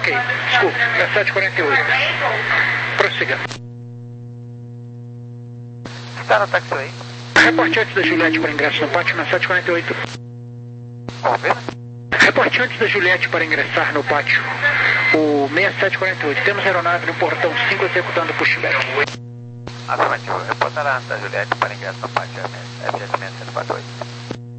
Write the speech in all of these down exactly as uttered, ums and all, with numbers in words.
Ok, desculpe, é sete e quarenta e oito. Prossiga. Está no táxi aí? Reporte antes da Juliette para ingresso no pátio na sete e quarenta e oito. Confirma? Reporte antes da Juliette para ingressar no pátio, o seis sete quatro oito. Temos aeronave no portão cinco executando pushback. Afirmativo. Reportará antes da Juliette para ingresso no pátio F J seis sete quatro oito.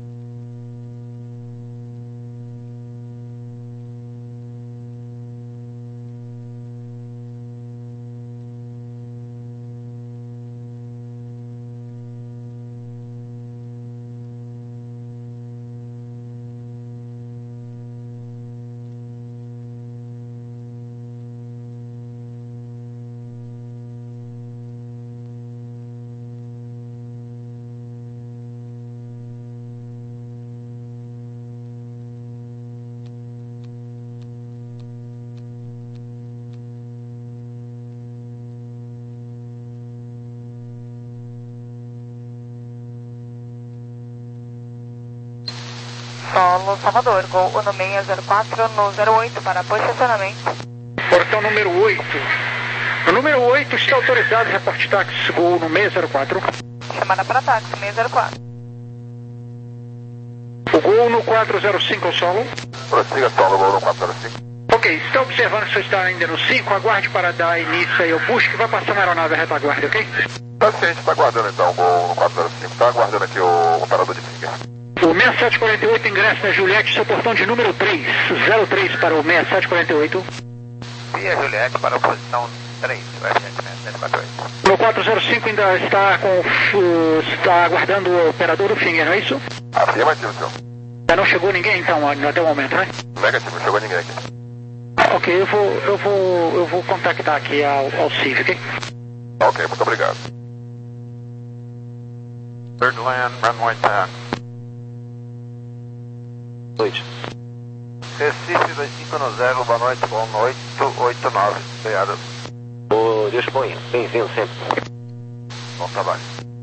Solo Salvador, Gol no seis zero quatro no zero oito para posicionamento. Portão número oito. O número oito está autorizado, reporte táxi, Gol no seis zero quatro. Chamada para táxi, seis zero quatro. O Gol no quatro zero cinco, solo. Prossiga, solo, Gol no quatro zero cinco. Ok, está observando se você está ainda no cinco, aguarde para dar início aí ao push que vai passar na aeronave a retaguarda, ok? Tá ciente, está aguardando então, Gol no quatro zero cinco. Está aguardando aqui o operador de finger. O seis sete quatro oito ingressa na Juliette, seu portão de número três, zero três para o seis sete quatro oito. Via Juliette para a posição três, o F J seis sete quatro oito. No quatro zero cinco ainda está, com, uh, está aguardando o operador do finger, não é isso? Afirmativo, senhor. Ainda não chegou ninguém então, até o momento, né? Negativo, não chegou ninguém aqui. Ok, eu vou, eu vou, eu vou contactar aqui ao, ao C I V, ok? Ok, muito obrigado. Third land, runway dez. Noite. Recife dois cinco zero, boa noite, com oito oito nove. Obrigado. Ô, disponha. Bem-vindo sempre. Bom trabalho.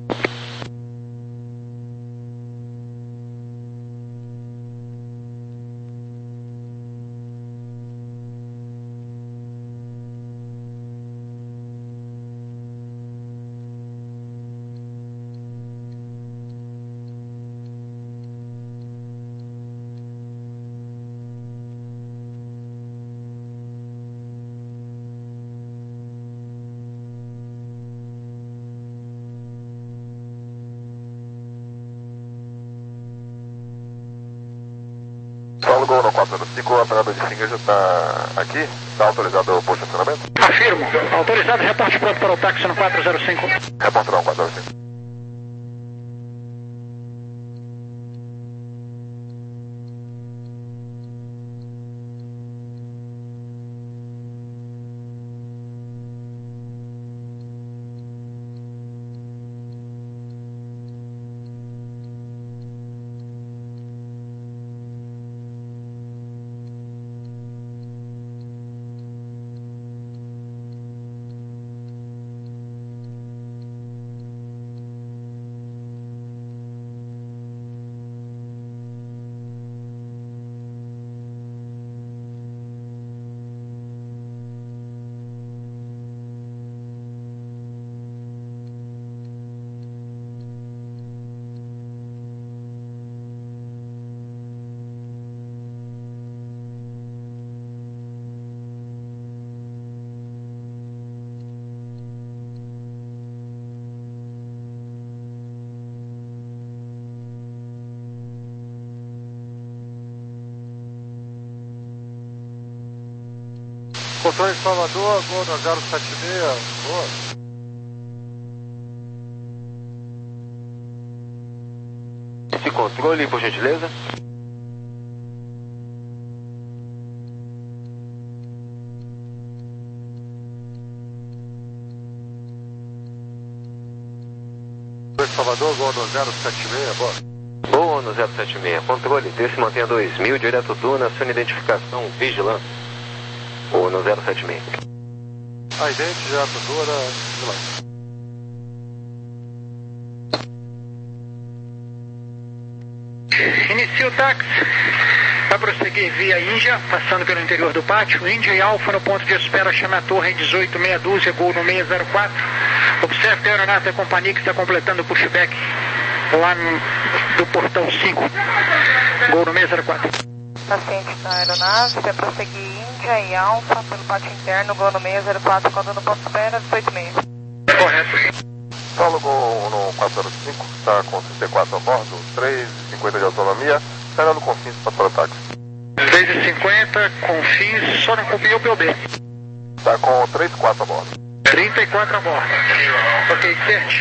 Solo Gol no quatro zero cinco, o operador de finger já está aqui? Está autorizado o posicionamento? Afirmo. Autorizado, reporte pronto para o táxi no quatro zero cinco. Reportarão quatro zero cinco. Controle de Salvador, Gol no zero sete seis, boa. Esse controle, por gentileza. Controle de Salvador, Gol no zero sete seis, boa. Boa no zero sete seis. Controle, desce mantenha dois mil, direto turno, sua identificação, vigilância. Ou no zero sete seis. A idente, já tutora, vigilância. Inicia o táxi. Vai prosseguir via Índia, passando pelo interior do pátio. Índia e Alfa no ponto de espera, chame a torre em dezoito, meia dúzia, gol no seiscentos e quatro. Observe que a aeronave da companhia que está completando o pushback lá no, do portão cinco, gol no seiscentos e quatro. Paciente da aeronave, vai prosseguir Índia e Alfa pelo pátio interno, gol no seiscentos e quatro, quando no ponto de espera, dezoito e meia. Correto. Solo Gol no quatro zero cinco, está com trinta e quatro a bordo, três e cinquenta de autonomia, esperando confins para o táxi. três e cinquenta, confins, só não copiou o P O B. Está com trinta e quatro a bordo. trinta e quatro a bordo. Ok, certo.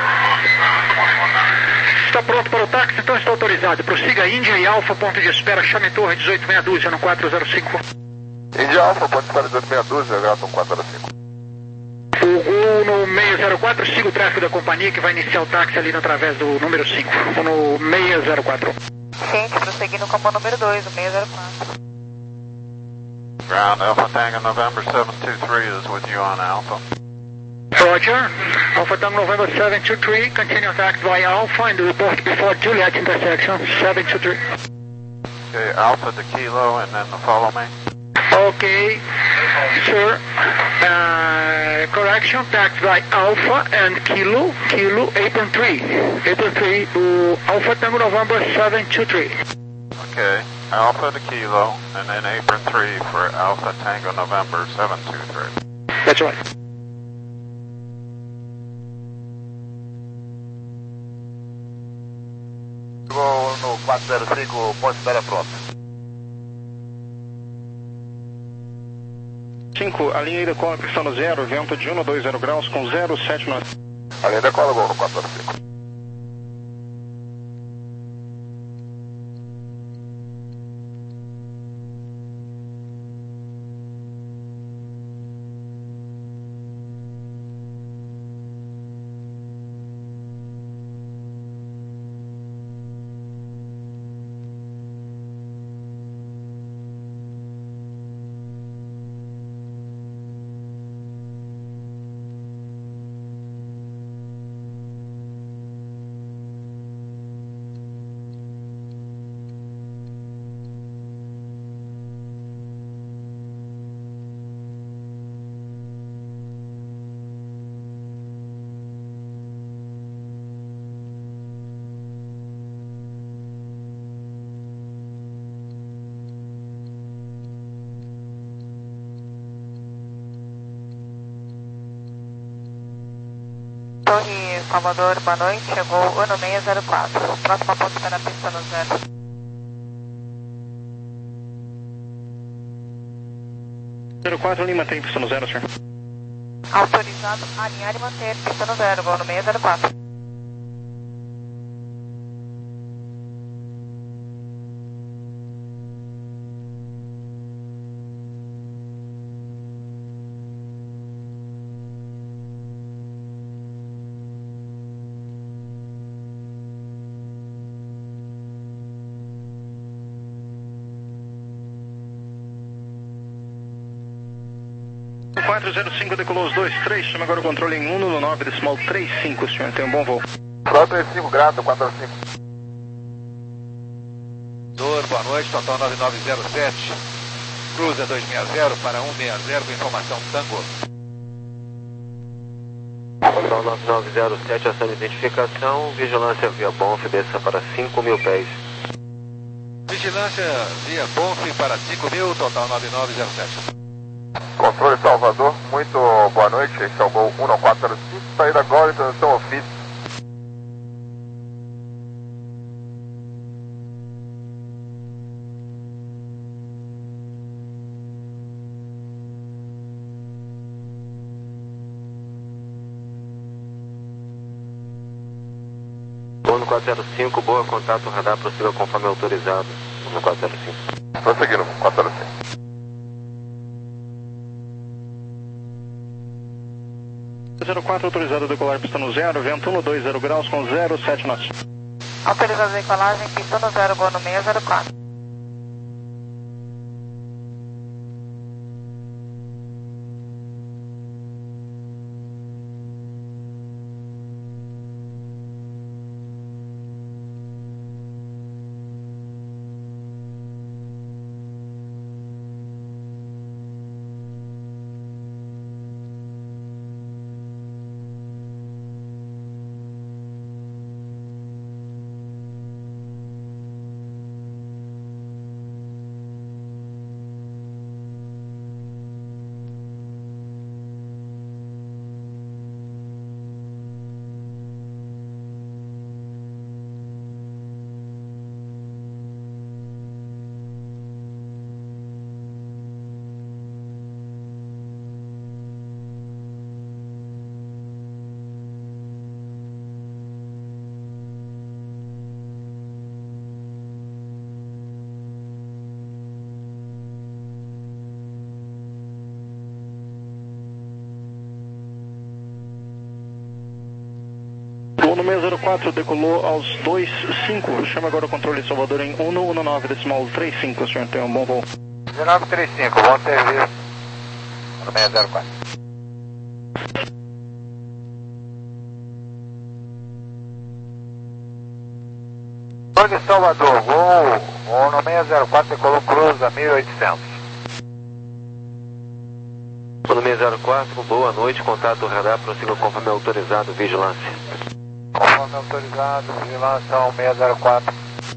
Está pronto para o táxi, então está autorizado. Prossiga Índia e Alfa, ponto de espera, chame torre dezoito, meia dúzia no quatro zero cinco. Índia Alfa, ponto de espera dezoito, meia dúzia, Graton quatro zero cinco. O gol no seiscentos e quatro, siga o tráfego da companhia que vai iniciar o táxi ali através do número cinco, no seiscentos e quatro. Gente, prosseguindo com o número dois, o seiscentos e quatro. Ground Alpha Tango November seven two three is with you on Alpha. Roger. Alpha Tango November seven two three, continue taxi by Alpha and report before Juliet intersection, seven two three. Okay, Alpha to Kilo and then follow me. Okay, sir. Uh, correction, taxi by Alpha and Kilo, Kilo, apron three. Apron three, uh, Alpha Tango November seven two three. Okay, Alpha to Kilo and then apron three for Alpha Tango November seven two three. That's right. Gol no quatro zero cinco, ponto de espera pronto. cinco, a linha ida cola pistão no zero, vento de um a dois zero graus com zero sete nove. A linha da cola, Gol no quatro zero cinco. Torre Salvador, boa noite, chegou o no seiscentos e quatro. Próxima ponto está na pista no zero. zero quatro, Lima tem pista no zero, senhor. Autorizado a alinhar e manter pista no zero, gol no seiscentos e quatro. quatro zero cinco decolou os dois três, chama agora o controle em um no nove decimal três cinco, senhor. Tem um bom voo. quatro três cinco, Graton quatro zero cinco. Dor, boa noite, total nove nove zero sete, cruza dois seis zero para um seis zero com informação Tango. Total nove nove zero sete, ação de identificação, vigilância via Bonf, desça para cinco mil pés. Vigilância via Bonf para cinco mil, total nove nove zero sete. Controle Salvador, muito boa noite, esse é o Gol um no quatro zero cinco, saída agora e transição ofício. Gol no quatro zero cinco, boa, contato radar, prossiga conforme autorizado, no quatro zero cinco. Prosseguindo, quatro zero cinco. zero quatro, autorizado a decolar pista no zero, vento um no dois zero graus com zero sete knots. Autorizado a decolagem, pista no zero, gol no seiscentos e quatro. no seis zero quatro, decolou aos dois cinco. Chama agora o controle de Salvador em um um nove decimal três cinco, senhor. Tenha um bom voo. dezenove trinta e cinco, bom serviço. No seis zero quatro. Controle de Salvador, voo, voo no seis zero quatro, decolou cruza mil e oitocentos. No seis zero quatro, boa noite, contato radar, prossiga conforme autorizado, vigilância. Conforme autorizado, vigilância ao seis zero quatro.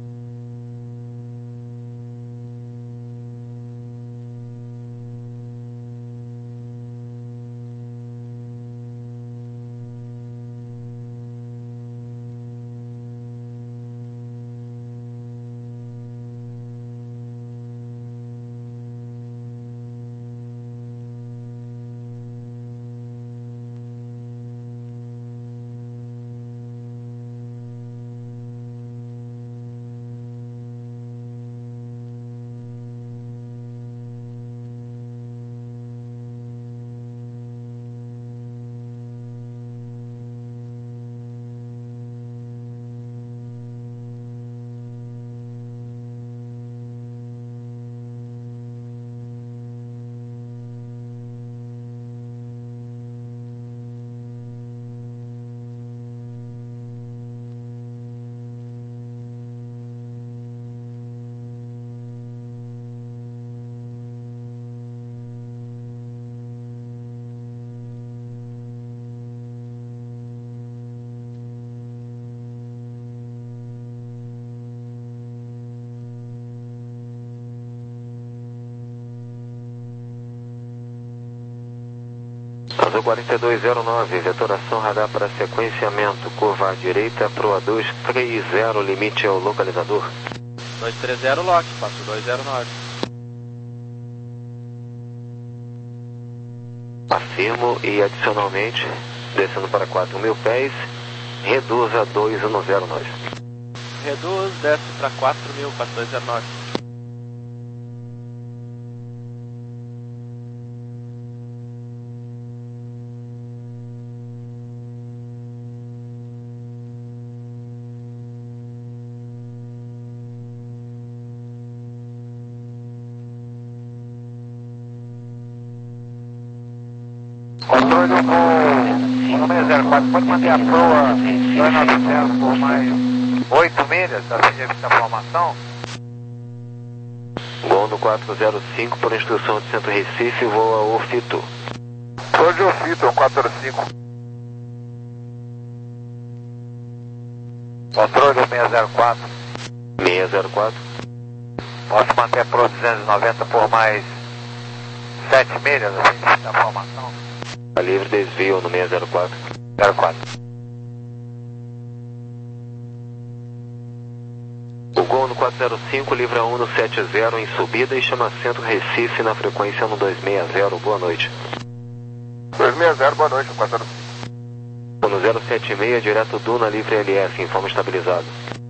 Azul quarenta e dois zero nove, vetoração radar para sequenciamento, curva à direita, proa dois três zero, limite ao localizador. dois três zero, lock, passo dois zero nove. Afirmo e adicionalmente, descendo para quatro mil pés, reduz a dois um zero nove. Reduz, desce para quatro mil, passo dois zero nove. Controle do voo no seis zero quatro, pode manter a proa dois nove zero por mais oito milhas, a fim de evitar a formação? Gol no quatro zero cinco, por instrução de Centro Recife, voa Ofito. Sou de Ofito, quatro zero cinco. Controle do seis zero quatro, seis zero quatro. posso manter a proa duzentos e noventa por mais sete milhas, a fim de evitar a formação? A livre desvio no seis zero quatro. zero quatro. O Gol no quatro zero cinco, livra um no sete zero em subida e chama Centro Recife na frequência no dois seis zero, boa noite. dois seis zero, boa noite, quatro zero cinco. No zero sete seis, direto Duna, livre L S, informa estabilizado.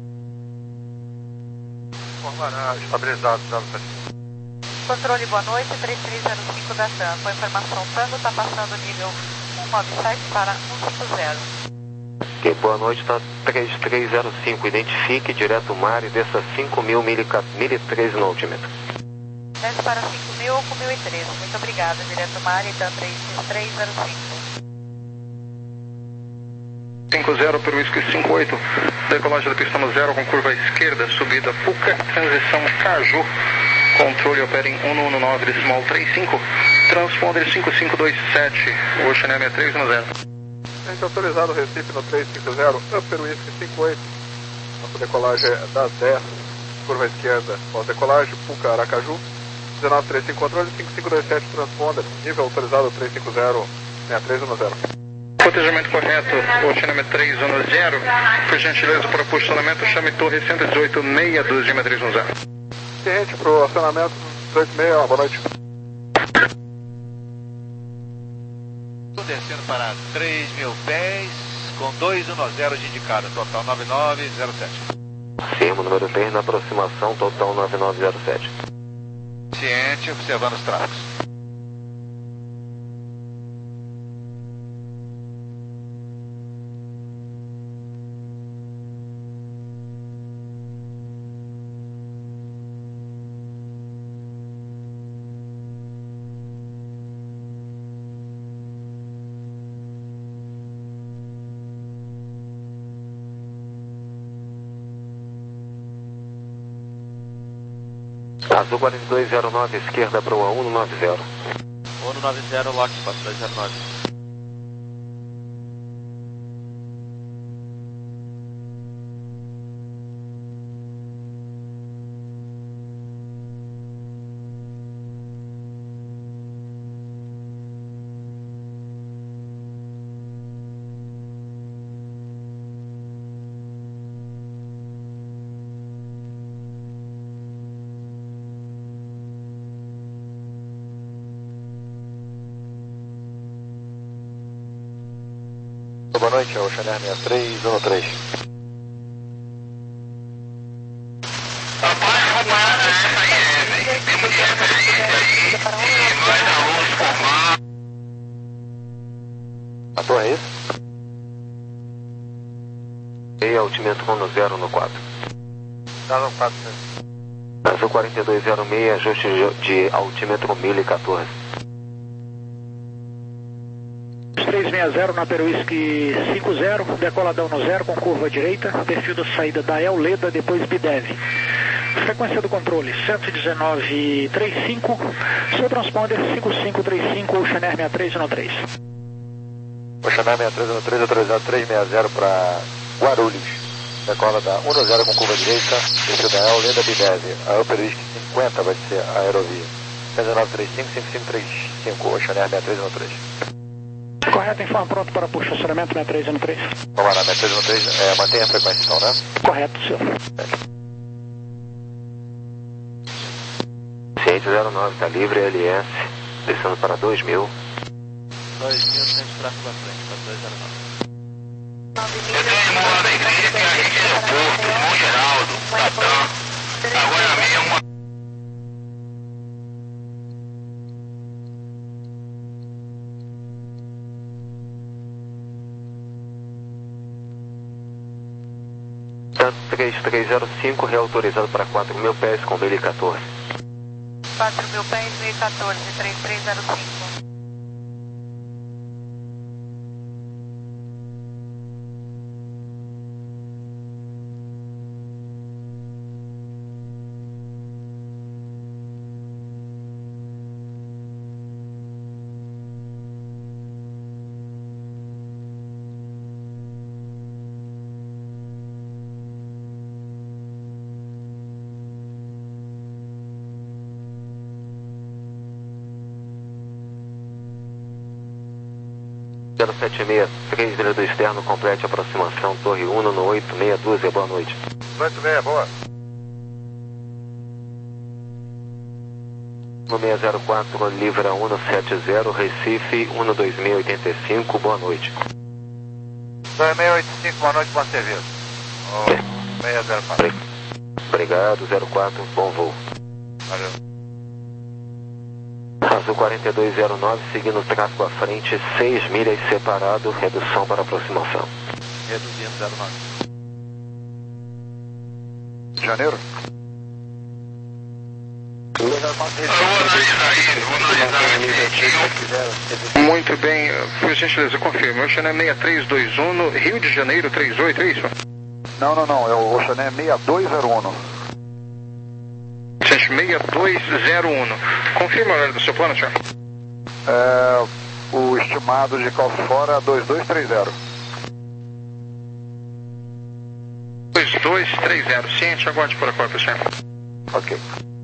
Informará estabilizado, zero sete cinco. Controle, boa noite, três três zero cinco da TAM. Com a informação, Tango está passando nível cento e noventa e sete para cento e cinquenta. Ok, boa noite, tá três três zero cinco, identifique direto mar e desça cinco mil, mil e treze no altímetro. Desce para cinco mil ou com mil e treze. Muito obrigada, direto mar e TAM três três zero cinco. cinco zero pelo Whisky cinco oito, decolagem da pista no zero com curva à esquerda, subida Puca, transição Caju, controle opera em um um nove decimal três cinco, transponder cinco cinco dois sete, Ocean M três um zero. Gente autorizado Recife no três cinco zero, Upper Whisky cinco oito, nossa decolagem é da dez, curva à esquerda, pós-decolagem, Puca, Aracaju, dezenove trinta e cinco, controle cinco cinco dois sete, transponder, nível autorizado três cinco zero, seis três um zero. Cotejamento correto, Ocean M três um zero, por gentileza para o posicionamento, chame Torre cento e dezoito, meia dúzia, M três um zero. Ciente para o acionamento dezoito e meia, boa noite. Descendo para três mil pés, com dois um zero de indicado, total nove nove zero sete. Firmo número três na aproximação, total nove nove zero sete. Ciente, observando os tráfegos. Azul quarenta e dois zero nove, esquerda para o um nove zero. um nove zero, lock, quatro dois zero nove. Boa noite, é o Chanel sessenta e três um três. A torre é isso? E altimento um zero no quatro. Tá no quatro. Azul quarenta e dois zero seis, ajuste de altímetro mil e quatorze. três seis zero na Peruísque cinco zero, decoladão no zero com curva direita, perfil da saída da Euleda, depois Bidev. Frequência do controle cento e dezenove trinta e cinco, seu transponder cinco cinco três cinco, Ocean Air sessenta e três um três. Ocean Air sessenta e três um três, autorizado três seis zero para Guarulhos. Decola da um zero com curva direita, perfil da Euleda, Bidev. A Peruísque cinquenta vai ser a aerovia. dezenove trinta e cinco, cinco cinco três cinco, Ocean Air sessenta e três um três. Correto, informa pronto para puxo estacionamento sessenta e três um três. Vamos lá, sessenta e três um três, é, mantenha a frequência então, né? Correto, senhor. Ciente zero nove, está livre, L S, descendo para dois mil. dois mil, sem tráfego à frente, quatro dois zero nove. Eu tenho uma lá da igreja que a gente é Porto, Irmão Geraldo, Catã, agora mesmo. três três zero cinco, reautorizado para quatro mil pés com mil e quatorze. quatro mil pés, mil e quatorze, três três zero cinco. zero sete seis, três do externo, complete aproximação, torre um no oito seis dois, boa noite. oito seis, boa. No seis zero quatro, Livra um sete zero, Recife um dois mil e oitenta e cinco, boa noite. dois seis oito cinco, boa noite, bom serviço. Oh, seis zero quatro. Obrigado, zero quatro, bom voo. Valeu. Azul quarenta e dois zero nove, seguindo o tráfego à frente, seis milhas separado, redução para aproximação. Reduzindo zero nove. Janeiro? Muito bem, por gentileza, confirma. Ocean Air sessenta e três dois um no Rio de Janeiro trinta e oito, é isso? Não, não, não, é o Ocean Air sessenta e dois zero um. sessenta e dois zero um. Confirma o horário do seu plano, senhor? É, o estimado de call fora dois dois três zero. dois dois três zero, ciente, aguarde por agora, senhor. Ok.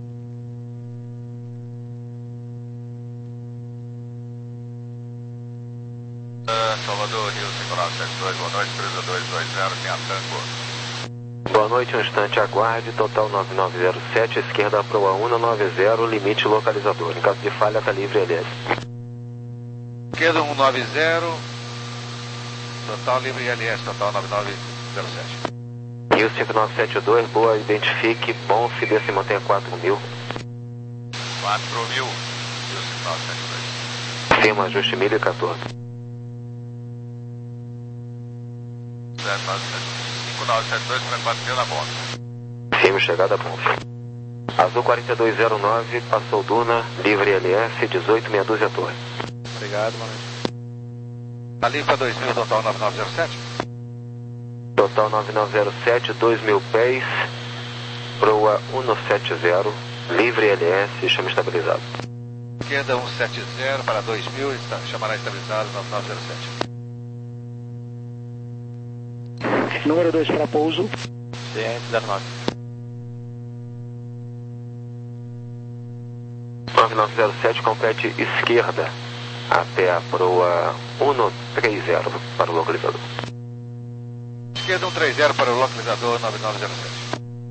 Uh, Salvador, Rio cinco nove sete dois, boa noite, três dois dois zero, tem a Tango. Boa noite, um instante, aguarde, total nove nove zero sete, esquerda proa um nove zero, limite localizador. Em caso de falha, está livre, L S. Esquerda um nove zero, total livre L S, total nove nove zero sete. Rio cinco nove sete dois, boa, identifique, bom, se desce e mantenha quatro mil. quatro mil, Rio cinco nove sete dois. Firma, ajuste mil e quatorze. cinco nove sete dois para quatro mil na ponta. Firme, chegada a ponta. Azul quarenta e dois zero nove, passou Duna, livre L S, dezoito meia dúzia torre. Obrigado, boa noite. Tá livre para dois mil, total nove nove zero sete? Total nove nove zero sete, dois mil pés, proa um sete zero, livre L S, chama estabilizado. Esquerda cento e setenta para dois mil, está, chamará estabilizado nove nove zero sete. Número dois para pouso. C zero nove. nove nove zero sete, compete esquerda até a proa cento e trinta para o localizador. Esquerda cento e trinta para o localizador nove nove zero sete.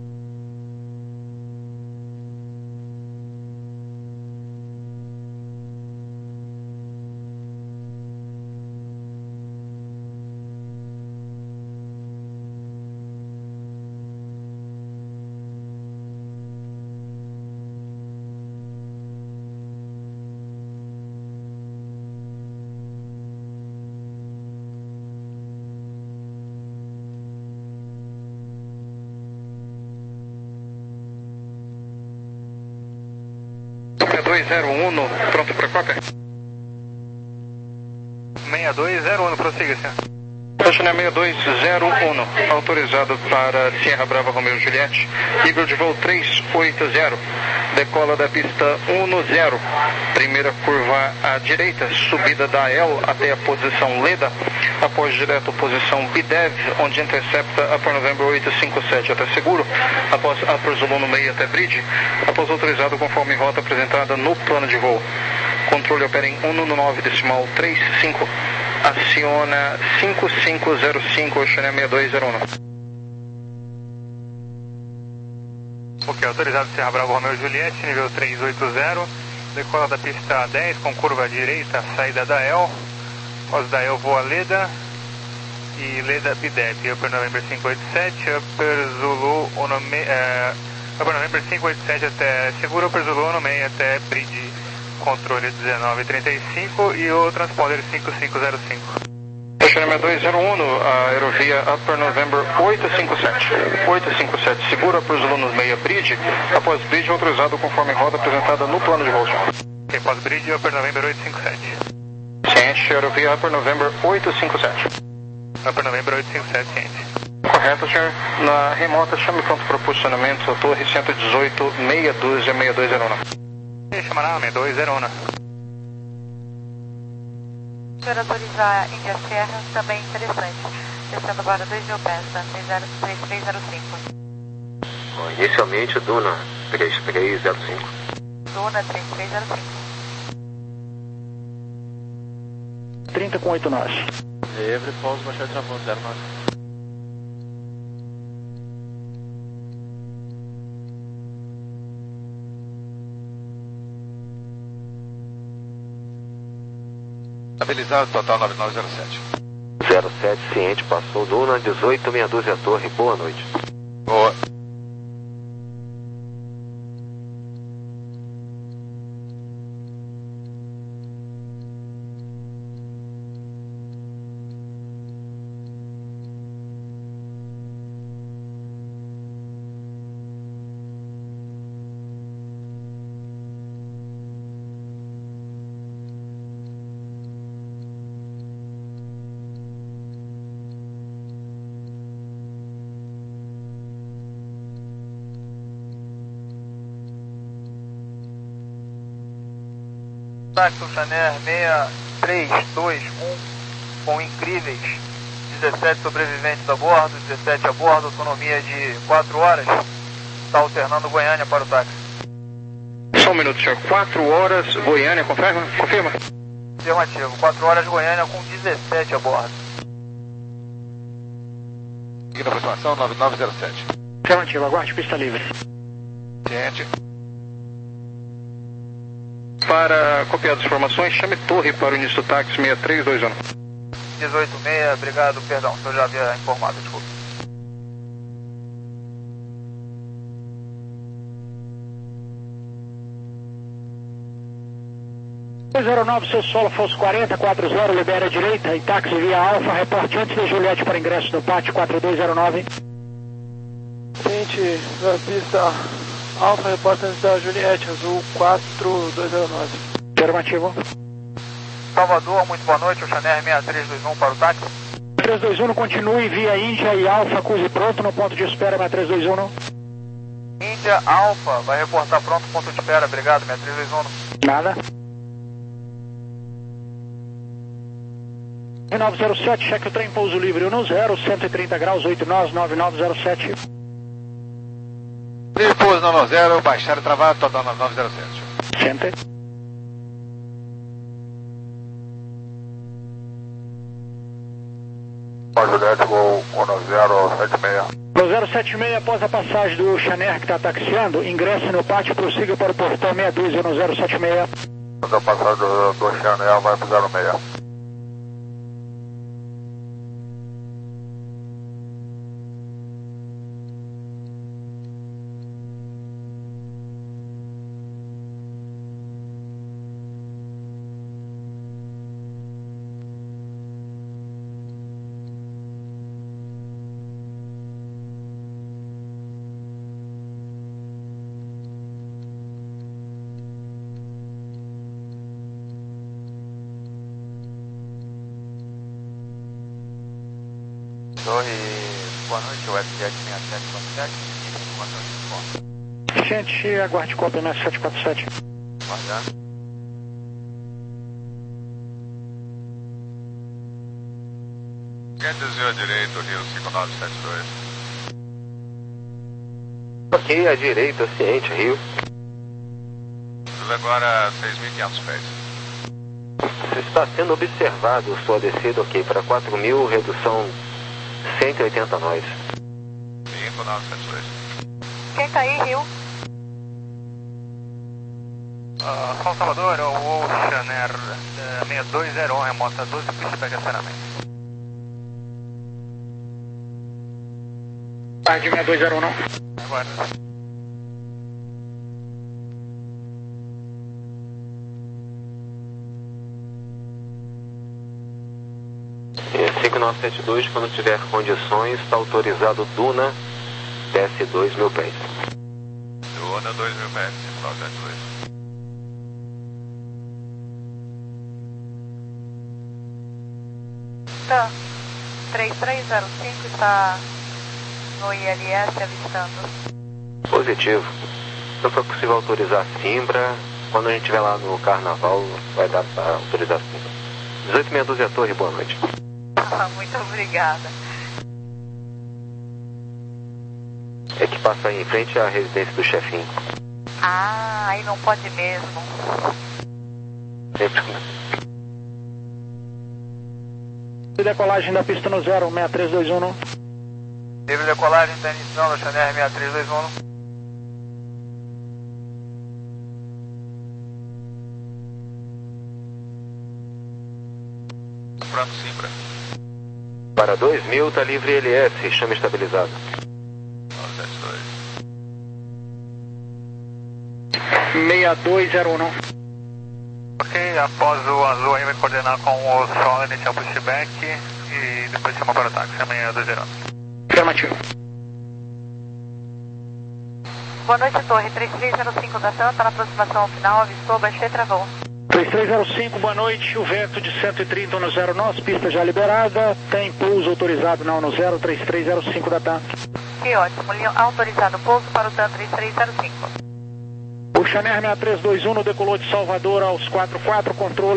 dois zero um, pronto para cópia? seis dois zero um, prossiga, senhor. Channel seis dois zero um, autorizado para Sierra Brava Romeo Juliette, nível de voo trezentos e oitenta, decola da pista dez, primeira curva à direita, subida da L até a posição Leda, após direto posição B D E V, onde intercepta Upper November oitocentos e cinquenta e sete até seguro, após Upper Zulu no meio até bridge, após autorizado conforme rota apresentada no plano de voo. Controle opera em cento e nove decimal trinta e cinco. Aciona cinco cinco zero cinco, Channel seis dois zero um. Ok, autorizado Sierra Bravo Romeo Juliette, nível trezentos e oitenta, decola da pista dez com curva à direita, saída da L, após da L voa Leda e Leda B D E V, Upper November quinhentos e oitenta e sete, Upper Zulu Onome, uh, Upper November quinhentos e oitenta e sete até seguro, Upper Zulu Onome até bridge, controle dezenove trinta e cinco e o transponder cinco cinco zero cinco. Channel seis dois zero um, a aerovia Upper November oitocentos e cinquenta e sete. oitocentos e cinquenta e sete, segura Upper Zulu no meia bridge, após bridge autorizado conforme rota apresentada no plano de voo. Ok, pós bridge Upper November oitocentos e cinquenta e sete. Ciente, aerovia Upper November oitocentos e cinquenta e sete. Upper November oitocentos e cinquenta e sete, ciente. Correto, senhor. Na remota, chame pronto para posicionamento, a torre cento e dezoito, meia dúzia, seis dois zero um. Chamará seis dois zero um. Se senhor autorizar Índia Serra, também interessante. Descendo para dois mil pés, da três três zero cinco. Bom, inicialmente, Duna três três zero cinco. Duna três três zero cinco. trinta com oito nós. Livre, pouso, baixou travão, zero nove. Estabilizado, total nove nove zero sete. zero sete, ciente, passou Duna, dezoito, meia dúzia torre, boa noite. Boa. Táxi Channel seis três dois um, com incríveis dezessete sobreviventes a bordo, dezessete a bordo, autonomia de quatro horas, está alternando Goiânia para o táxi. Só um minuto, senhor. quatro horas, Goiânia, confirma? Confirma? Afirmativo, quatro horas Goiânia com dezessete a bordo. Seguindo a aproximação, nove nove zero sete. Afirmativo, aguarde pista livre. Ciente. Para copiar as informações, chame torre para o início do táxi seis três dois um. dezoito seis, obrigado, perdão, se eu já havia informado, desculpa. dois zero nove, seu solo, falso quarenta, quatro zero, libera a direita, em táxi via Alfa, reporte antes da Juliette para ingresso do pátio quatro dois zero nove. Ciente, na pista Alfa, reporte antes da Juliette, azul quatro dois zero nove. Afirmativo. Salvador, muito boa noite, o Channel seis três dois um para o táxi. três dois um, continue via Índia e Alfa, cruze pronto no ponto de espera seis três dois um. Índia sequência, Alfa, vai reportar pronto, ponto de espera, obrigado, seis três dois um. Nada. nove zero sete, cheque o trem, pouso livre um zero, cento e trinta graus, oito nós, nove nove zero sete. Livre pouso nove zero, baixar e travado, total nove nove zero sete. Center. Juliette, voo um zero sete seis. um zero sete seis, após a passagem do Chaner que está taxiando, ingresse no pátio e prossiga para o portão meia dúzia no zero sete seis. Quando a passagem do, do Chaner vai para o zero seis. Torre, boa noite, o F Jet seis sete quatro sete, informação de informe. Gente, aguarde cópia M S sete quatro sete. Aguardando. Quem desviou à direita, Rio cinco nove sete dois. Ok, à direita, ciente, Rio. Tudo agora seis mil e quinhentos pés. Está sendo observado sua descida, ok, para quatro mil, redução cento e oitenta nós. cinco nove sete dois. Quem tá aí, Rio? Uh, São Salvador, o Oceaner uh, seis dois zero um, remota doze, pushback acionamento. Tarde seis dois zero um, não. Agora. cinco nove sete dois, quando tiver condições, está autorizado Duna, desce dois mil pés. Duna dois mil pés, cinco nove sete dois. Tá. três três zero cinco está no I L S avistando. Positivo. Não foi possível autorizar Simbra. Quando a gente estiver lá no carnaval, vai dar para autorizar Simbra. dezoito meia dúzia Torre, boa noite. Muito obrigada. É que passa aí em frente à residência do chefinho. Ah, aí não pode mesmo. Sempre. Decolagem da pista no zero, seis três dois um. Livre decolagem, está iniciando, Chaner seis três dois um. Pronto, Simbra. Para dois mil, está livre L S, chama estabilizado. nove sete dois. seis dois zero um. Ok, após o azul aí vai coordenar com o solo, iniciar o pushback e depois chamar para o táxi, seis dois zero um. Afirmativo. Boa noite, Torre. três três zero cinco da Santa, na aproximação ao final, avistou, baixei, travou. três três zero cinco, boa noite, o vento de cento e trinta no zero nós, pista já liberada, tem pouso autorizado não no zero, três três zero cinco da T A M. Que ótimo, autorizado pouso para o T A M três três zero cinco. O Chaner seis três dois um decolou de Salvador aos quarenta e quatro, controle.